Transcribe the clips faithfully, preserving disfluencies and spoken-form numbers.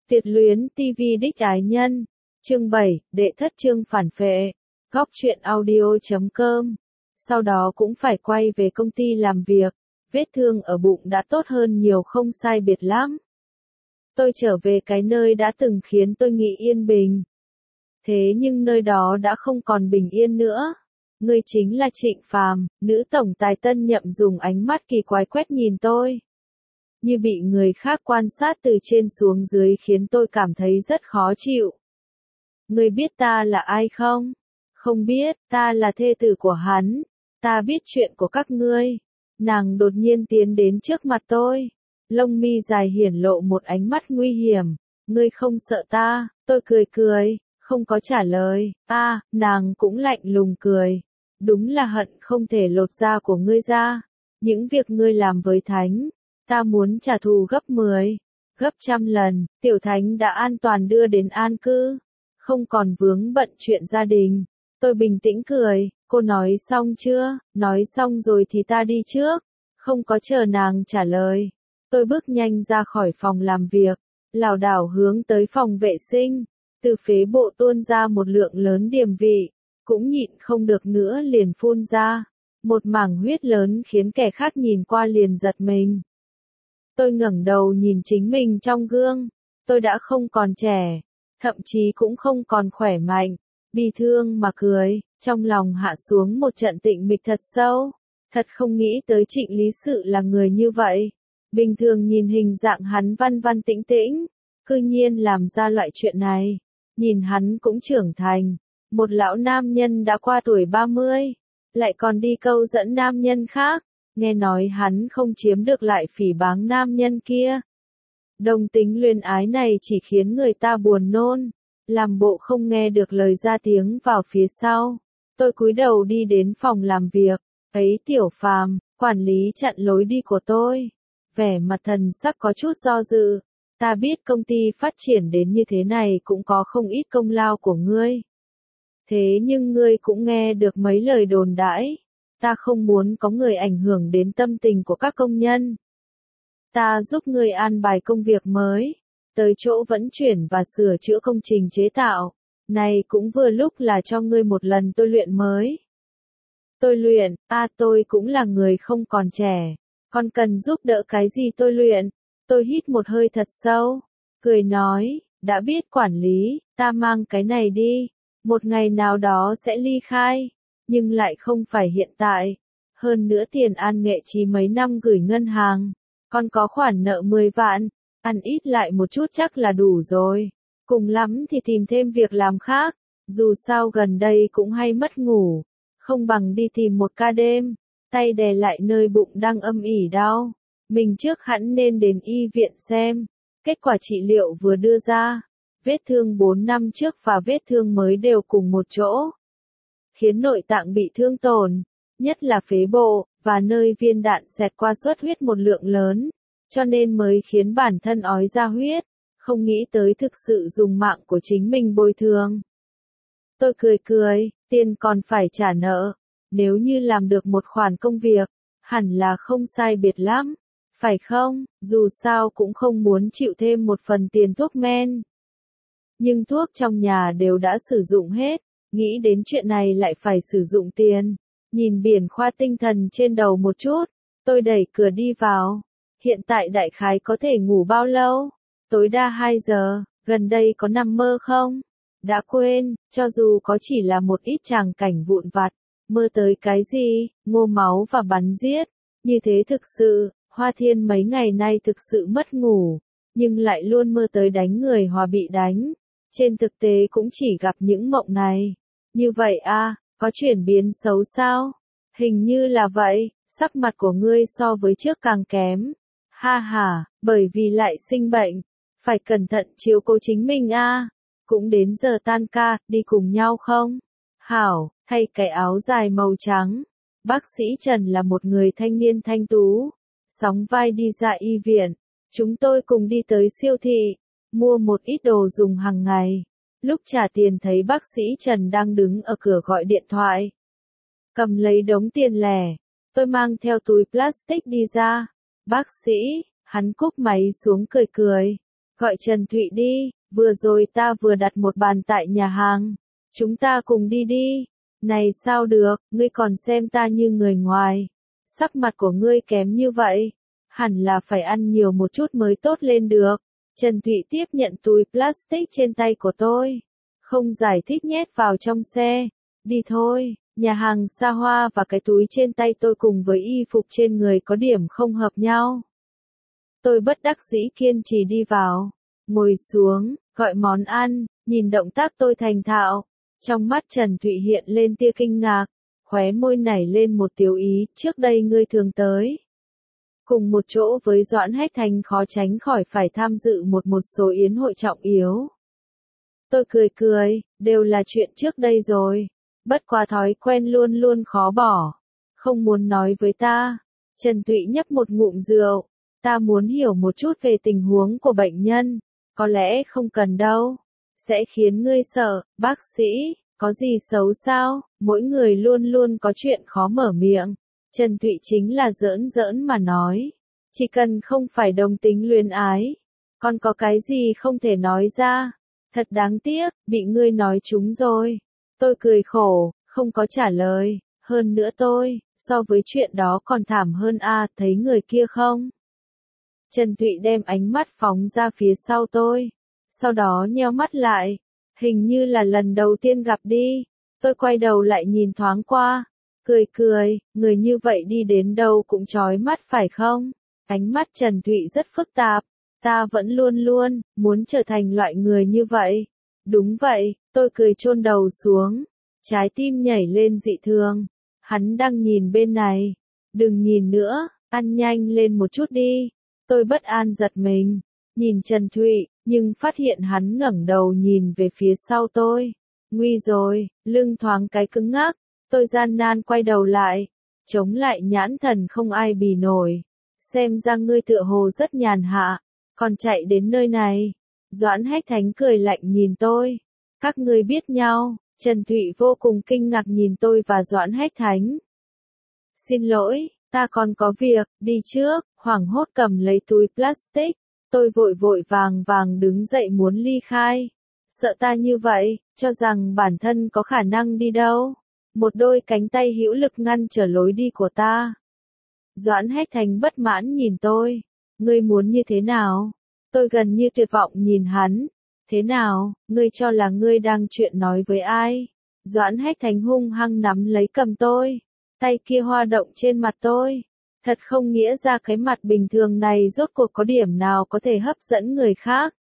Tuyệt luyến ti vi đích ái nhân. Chương bảy, đệ thất chương phản phệ. Góc truyện audio chấm com. Sau đó cũng phải quay về công ty làm việc. Vết thương ở bụng đã tốt hơn nhiều không sai biệt lắm. Tôi trở về cái nơi đã từng khiến tôi nghĩ yên bình. Thế nhưng nơi đó đã không còn bình yên nữa. Người chính là Trịnh Phàm, nữ tổng tài tân nhậm dùng ánh mắt kỳ quái quét nhìn tôi. Như bị người khác quan sát từ trên xuống dưới khiến tôi cảm thấy rất khó chịu. Ngươi biết ta là ai không? Không biết, ta là thê tử của hắn. Ta biết chuyện của các ngươi. Nàng đột nhiên tiến đến trước mặt tôi. Lông mi dài hiển lộ một ánh mắt nguy hiểm. Ngươi không sợ ta? Tôi cười cười, không có trả lời. A, nàng cũng lạnh lùng cười. Đúng là hận không thể lột da của ngươi ra. Những việc ngươi làm với Thánh, ta muốn trả thù gấp mười, gấp trăm lần. Tiểu Thánh đã an toàn đưa đến an cư, không còn vướng bận chuyện gia đình. Tôi bình tĩnh cười, cô nói xong chưa? Nói xong rồi thì ta đi trước. Không có chờ nàng trả lời. Tôi bước nhanh ra khỏi phòng làm việc, lảo đảo hướng tới phòng vệ sinh. Từ phế bộ tuôn ra một lượng lớn điềm vị, cũng nhịn không được nữa liền phun ra. Một mảng huyết lớn khiến kẻ khác nhìn qua liền giật mình. Tôi ngẩng đầu nhìn chính mình trong gương. Tôi đã không còn trẻ, thậm chí cũng không còn khỏe mạnh. Bi thương mà cười, trong lòng hạ xuống một trận tịnh mịch thật sâu. Thật không nghĩ tới Trịnh Lý Sự là người như vậy. Bình thường nhìn hình dạng hắn văn văn tĩnh tĩnh, cư nhiên làm ra loại chuyện này. Nhìn hắn cũng trưởng thành, một lão nam nhân đã qua tuổi ba mươi, lại còn đi câu dẫn nam nhân khác. Nghe nói hắn không chiếm được lại phỉ báng nam nhân kia. Đồng tính luyến ái này chỉ khiến người ta buồn nôn. Làm bộ không nghe được lời ra tiếng vào phía sau. Tôi cúi đầu đi đến phòng làm việc. Thấy Tiểu Phàm, quản lý chặn lối đi của tôi. Vẻ mặt thần sắc có chút do dự. Ta biết công ty phát triển đến như thế này cũng có không ít công lao của ngươi. Thế nhưng ngươi cũng nghe được mấy lời đồn đãi. Ta không muốn có người ảnh hưởng đến tâm tình của các công nhân. Ta giúp ngươi an bài công việc mới, tới chỗ vận chuyển và sửa chữa công trình chế tạo. Này cũng vừa lúc là cho ngươi một lần tôi luyện mới. Tôi luyện, à tôi cũng là người không còn trẻ. Còn cần giúp đỡ cái gì tôi luyện? Tôi hít một hơi thật sâu, cười nói, đã biết quản lý, ta mang cái này đi. Một ngày nào đó sẽ ly khai. Nhưng lại không phải hiện tại. Hơn nữa tiền An Nghệ Chí mấy năm gửi ngân hàng, còn có khoản nợ mười vạn, ăn ít lại một chút chắc là đủ rồi. Cùng lắm thì tìm thêm việc làm khác, dù sao gần đây cũng hay mất ngủ, không bằng đi tìm một ca đêm. Tay đè lại nơi bụng đang âm ỉ đau, mình trước hẳn nên đến y viện xem. Kết quả trị liệu vừa đưa ra, vết thương bốn năm trước và vết thương mới đều cùng một chỗ, khiến nội tạng bị thương tổn, nhất là phế bộ, và nơi viên đạn xẹt qua xuất huyết một lượng lớn, cho nên mới khiến bản thân ói ra huyết, không nghĩ tới thực sự dùng mạng của chính mình bồi thường. Tôi cười cười, tiền còn phải trả nợ, nếu như làm được một khoản công việc, hẳn là không sai biệt lắm, phải không? Dù sao cũng không muốn chịu thêm một phần tiền thuốc men. Nhưng thuốc trong nhà đều đã sử dụng hết. Nghĩ đến chuyện này lại phải sử dụng tiền. Nhìn biển khoa tinh thần trên đầu một chút. Tôi đẩy cửa đi vào. Hiện tại đại khái có thể ngủ bao lâu? Tối đa hai giờ. Gần đây có nằm mơ không? Đã quên, cho dù có chỉ là một ít tràng cảnh vụn vặt. Mơ tới cái gì? Ngô máu và bắn giết. Như thế thực sự, Hoa Thiên mấy ngày nay thực sự mất ngủ. Nhưng lại luôn mơ tới đánh người hoặc bị đánh. Trên thực tế cũng chỉ gặp những mộng này. Như vậy à, có chuyển biến xấu sao? Hình như là vậy, sắc mặt của ngươi so với trước càng kém. Ha ha, bởi vì lại sinh bệnh. Phải cẩn thận chiếu cố chính mình à. Cũng đến giờ tan ca, đi cùng nhau không? Hảo, thay cái áo dài màu trắng. Bác sĩ Trần là một người thanh niên thanh tú. Sóng vai đi ra y viện. Chúng tôi cùng đi tới siêu thị. Mua một ít đồ dùng hàng ngày. Lúc trả tiền thấy bác sĩ Trần đang đứng ở cửa gọi điện thoại. Cầm lấy đống tiền lẻ. Tôi mang theo túi plastic đi ra. Bác sĩ, hắn cúp máy xuống cười cười. Gọi Trần Thụy đi, vừa rồi ta vừa đặt một bàn tại nhà hàng. Chúng ta cùng đi đi. Này sao được, ngươi còn xem ta như người ngoài. Sắc mặt của ngươi kém như vậy. Hẳn là phải ăn nhiều một chút mới tốt lên được. Trần Thụy tiếp nhận túi plastic trên tay của tôi. Không giải thích nhét vào trong xe. Đi thôi, nhà hàng xa hoa và cái túi trên tay tôi cùng với y phục trên người có điểm không hợp nhau. Tôi bất đắc dĩ kiên trì đi vào. Ngồi xuống, gọi món ăn, nhìn động tác tôi thành thạo. Trong mắt Trần Thụy hiện lên tia kinh ngạc. Khóe môi nảy lên một tiểu ý, trước đây ngươi thường tới. Cùng một chỗ với Doãn Hách Thành khó tránh khỏi phải tham dự một một số yến hội trọng yếu. Tôi cười cười, đều là chuyện trước đây rồi. Bất quá thói quen luôn luôn khó bỏ. Không muốn nói với ta. Trần Thụy nhấp một ngụm rượu. Ta muốn hiểu một chút về tình huống của bệnh nhân. Có lẽ không cần đâu. Sẽ khiến ngươi sợ, bác sĩ. Có gì xấu sao? Mỗi người luôn luôn có chuyện khó mở miệng. Trần Thụy chính là giỡn giỡn mà nói. Chỉ cần không phải đồng tính luyến ái. Còn có cái gì không thể nói ra. Thật đáng tiếc, bị ngươi nói trúng rồi. Tôi cười khổ, không có trả lời. Hơn nữa tôi, so với chuyện đó còn thảm hơn a, à, thấy người kia không? Trần Thụy đem ánh mắt phóng ra phía sau tôi. Sau đó nheo mắt lại. Hình như là lần đầu tiên gặp đi. Tôi quay đầu lại nhìn thoáng qua. Cười cười, người như vậy đi đến đâu cũng chói mắt phải không? Ánh mắt Trần Thụy rất phức tạp. Ta vẫn luôn luôn, muốn trở thành loại người như vậy. Đúng vậy, tôi cười chôn đầu xuống. Trái tim nhảy lên dị thường. Hắn đang nhìn bên này. Đừng nhìn nữa, ăn nhanh lên một chút đi. Tôi bất an giật mình. Nhìn Trần Thụy, nhưng phát hiện hắn ngẩng đầu nhìn về phía sau tôi. Nguy rồi, lưng thoáng cái cứng ngắc. Tôi gian nan quay đầu lại. Chống lại nhãn thần không ai bì nổi. Xem ra ngươi tựa hồ rất nhàn hạ. Còn chạy đến nơi này. Doãn Hách Thánh cười lạnh nhìn tôi. Các ngươi biết nhau. Trần Thụy vô cùng kinh ngạc nhìn tôi và Doãn Hách Thánh. Xin lỗi, ta còn có việc, đi trước. Hoảng hốt cầm lấy túi plastic. Tôi vội vội vàng vàng đứng dậy muốn ly khai. Sợ ta như vậy, cho rằng bản thân có khả năng đi đâu. Một đôi cánh tay hữu lực ngăn trở lối đi của ta. Doãn Hách Thành bất mãn nhìn tôi. Ngươi muốn như thế nào? Tôi gần như tuyệt vọng nhìn hắn. Thế nào, ngươi cho là ngươi đang chuyện nói với ai? Doãn Hách Thành hung hăng nắm lấy cầm tôi. Tay kia hoa động trên mặt tôi. Thật không nghĩa ra cái mặt bình thường này rốt cuộc có điểm nào có thể hấp dẫn người khác.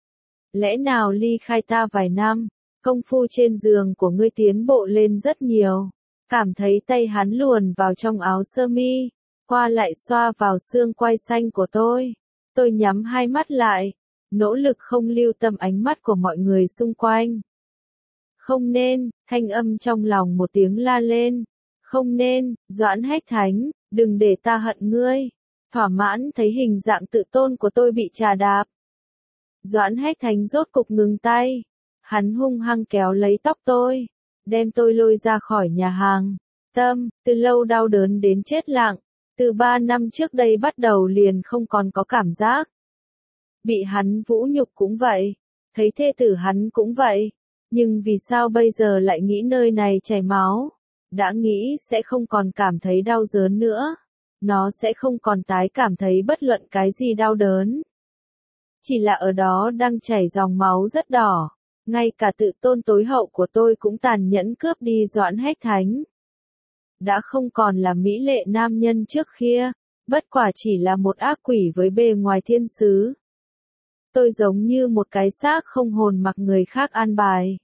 Lẽ nào ly khai ta vài năm, công phu trên giường của ngươi tiến bộ lên rất nhiều. Cảm thấy tay hắn luồn vào trong áo sơ mi, qua lại xoa vào xương quai xanh của tôi. Tôi nhắm hai mắt lại, nỗ lực không lưu tâm ánh mắt của mọi người xung quanh. Không nên, thanh âm trong lòng một tiếng la lên. Không nên, Doãn Hách Thánh, đừng để ta hận ngươi. Thỏa mãn thấy hình dạng tự tôn của tôi bị trà đạp. Doãn Hách Thánh rốt cục ngừng tay. Hắn hung hăng kéo lấy tóc tôi, đem tôi lôi ra khỏi nhà hàng. Tâm, từ lâu đau đớn đến chết lặng. Từ ba năm trước đây bắt đầu liền không còn có cảm giác. Bị hắn vũ nhục cũng vậy. Thấy thê tử hắn cũng vậy. Nhưng vì sao bây giờ lại nghĩ nơi này chảy máu? Đã nghĩ sẽ không còn cảm thấy đau đớn nữa. Nó sẽ không còn tái cảm thấy bất luận cái gì đau đớn. Chỉ là ở đó đang chảy dòng máu rất đỏ. Ngay cả tự tôn tối hậu của tôi cũng tàn nhẫn cướp đi Doãn Hách Thánh. Đã không còn là mỹ lệ nam nhân trước kia. Bất quả chỉ là một ác quỷ với bề ngoài thiên sứ. Tôi giống như một cái xác không hồn mặc người khác an bài.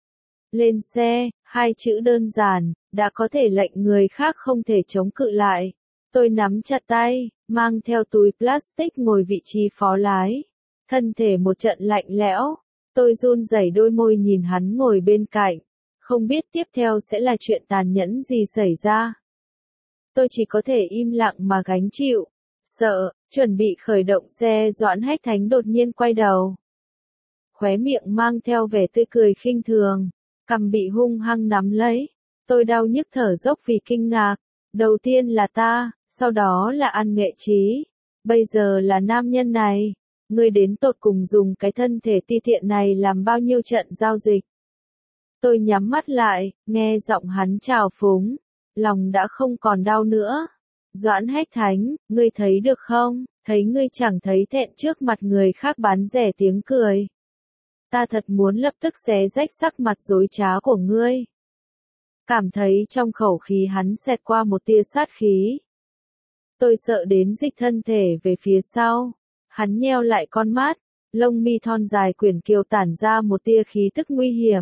Lên xe, hai chữ đơn giản, đã có thể lệnh người khác không thể chống cự lại. Tôi nắm chặt tay, mang theo túi plastic ngồi vị trí phó lái. Thân thể một trận lạnh lẽo. Tôi run rẩy đôi môi nhìn hắn ngồi bên cạnh. Không biết tiếp theo sẽ là chuyện tàn nhẫn gì xảy ra. Tôi chỉ có thể im lặng mà gánh chịu. Sợ, chuẩn bị khởi động xe Doãn Hách Thánh đột nhiên quay đầu. Khóe miệng mang theo vẻ tươi cười khinh thường. Cằm bị hung hăng nắm lấy. Tôi đau nhức thở dốc vì kinh ngạc. Đầu tiên là ta, sau đó là An Nghệ Trí. Bây giờ là nam nhân này. Ngươi đến tột cùng dùng cái thân thể ti tiện này làm bao nhiêu trận giao dịch. Tôi nhắm mắt lại, nghe giọng hắn trào phúng, lòng đã không còn đau nữa. Doãn Hách Thánh, ngươi thấy được không, thấy ngươi chẳng thấy thẹn trước mặt người khác bán rẻ tiếng cười. Ta thật muốn lập tức xé rách sắc mặt dối trá của ngươi. Cảm thấy trong khẩu khí hắn xẹt qua một tia sát khí. Tôi sợ đến dịch thân thể về phía sau. Hắn nheo lại con mắt, lông mi thon dài quyển kiều tản ra một tia khí tức nguy hiểm.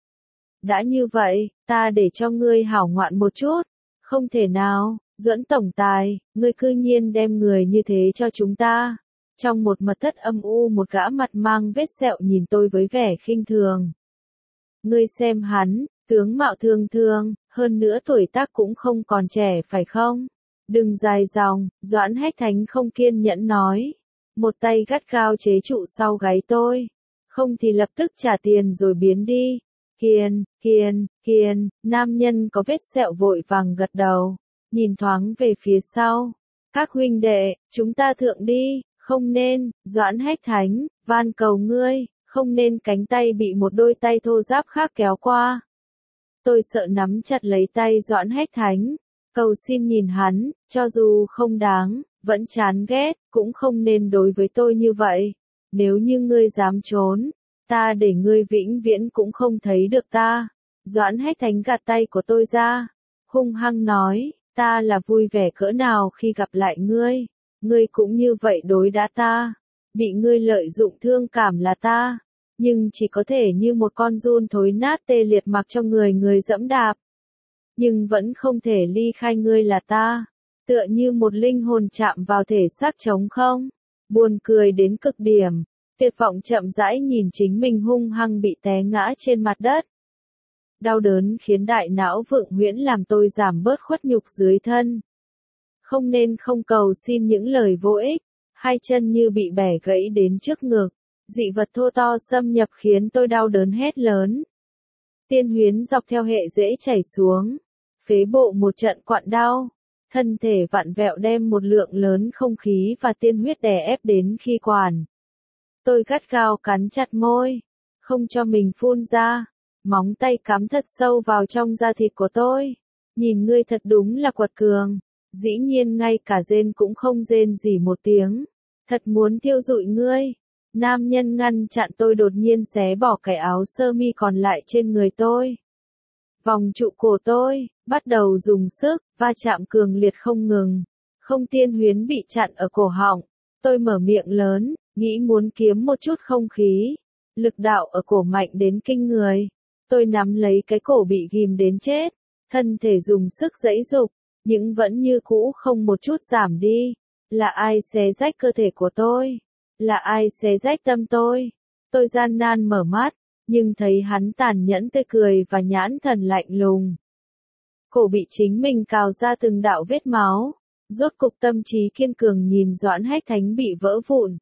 Đã như vậy, ta để cho ngươi hảo ngoạn một chút. Không thể nào, Duẫn tổng tài, ngươi cư nhiên đem người như thế cho chúng ta. Trong một mật thất âm u một gã mặt mang vết sẹo nhìn tôi với vẻ khinh thường. Ngươi xem hắn, tướng mạo thương thương, hơn nữa tuổi tác cũng không còn trẻ phải không? Đừng dài dòng, Doãn Hách Thánh không kiên nhẫn nói. Một tay gắt gao chế trụ sau gáy tôi. Không thì lập tức trả tiền rồi biến đi. Hiền, hiền, hiền, nam nhân có vết sẹo vội vàng gật đầu. Nhìn thoáng về phía sau. Các huynh đệ, chúng ta thượng đi, không nên, Doãn Hách Thánh, van cầu ngươi, không nên cánh tay bị một đôi tay thô ráp khác kéo qua. Tôi sợ nắm chặt lấy tay Doãn Hách Thánh, cầu xin nhìn hắn, cho dù không đáng, vẫn chán ghét, cũng không nên đối với tôi như vậy. Nếu như ngươi dám trốn, ta để ngươi vĩnh viễn cũng không thấy được ta. Doãn Hách Thánh gạt tay của tôi ra, hung hăng nói, ta là vui vẻ cỡ nào khi gặp lại ngươi, ngươi cũng như vậy đối đãi ta, bị ngươi lợi dụng thương cảm là ta, nhưng chỉ có thể như một con giun thối nát tê liệt mặc cho người người dẫm đạp, nhưng vẫn không thể ly khai ngươi là ta, tựa như một linh hồn chạm vào thể xác trống không, buồn cười đến cực điểm, tuyệt vọng chậm rãi nhìn chính mình hung hăng bị té ngã trên mặt đất. Đau đớn khiến đại não vượng huyễn làm tôi giảm bớt khuất nhục dưới thân. Không nên không cầu xin những lời vô ích, hai chân như bị bẻ gãy đến trước ngực, dị vật thô to xâm nhập khiến tôi đau đớn hét lớn. Tiên huyến dọc theo hệ rễ chảy xuống, phế bộ một trận quặn đau, thân thể vặn vẹo đem một lượng lớn không khí và tiên huyết đè ép đến khi quản. Tôi gắt gao cắn chặt môi, không cho mình phun ra. Móng tay cắm thật sâu vào trong da thịt của tôi. Nhìn ngươi thật đúng là quật cường. Dĩ nhiên ngay cả rên cũng không rên gì một tiếng. Thật muốn thiêu rụi ngươi. Nam nhân ngăn chặn tôi đột nhiên xé bỏ cái áo sơ mi còn lại trên người tôi. Vòng trụ cổ tôi, bắt đầu dùng sức, va chạm cường liệt không ngừng. Không tiên huyến bị chặn ở cổ họng. Tôi mở miệng lớn, nghĩ muốn kiếm một chút không khí. Lực đạo ở cổ mạnh đến kinh người. Tôi nắm lấy cái cổ bị ghim đến chết, thân thể dùng sức giãy giụp, nhưng vẫn như cũ không một chút giảm đi. Là ai xé rách cơ thể của tôi? Là ai xé rách tâm tôi? Tôi gian nan mở mắt, nhưng thấy hắn tàn nhẫn tươi cười và nhãn thần lạnh lùng. Cổ bị chính mình cào ra từng đạo vết máu, rốt cục tâm trí kiên cường nhìn Doãn Hách Thánh bị vỡ vụn.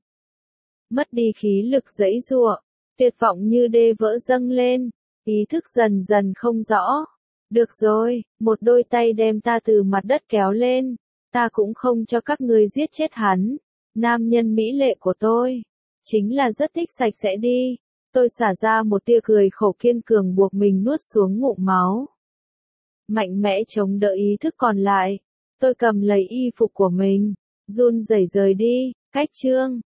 Mất đi khí lực giãy giụa, tuyệt vọng như đê vỡ dâng lên. Ý thức dần dần không rõ. Được rồi, một đôi tay đem ta từ mặt đất kéo lên. Ta cũng không cho các ngươi giết chết hắn. Nam nhân mỹ lệ của tôi. Chính là rất thích sạch sẽ đi. Tôi xả ra một tia cười khổ kiên cường buộc mình nuốt xuống ngụm máu. Mạnh mẽ chống đỡ ý thức còn lại. Tôi cầm lấy y phục của mình. Run rẩy rời đi. Cách chương.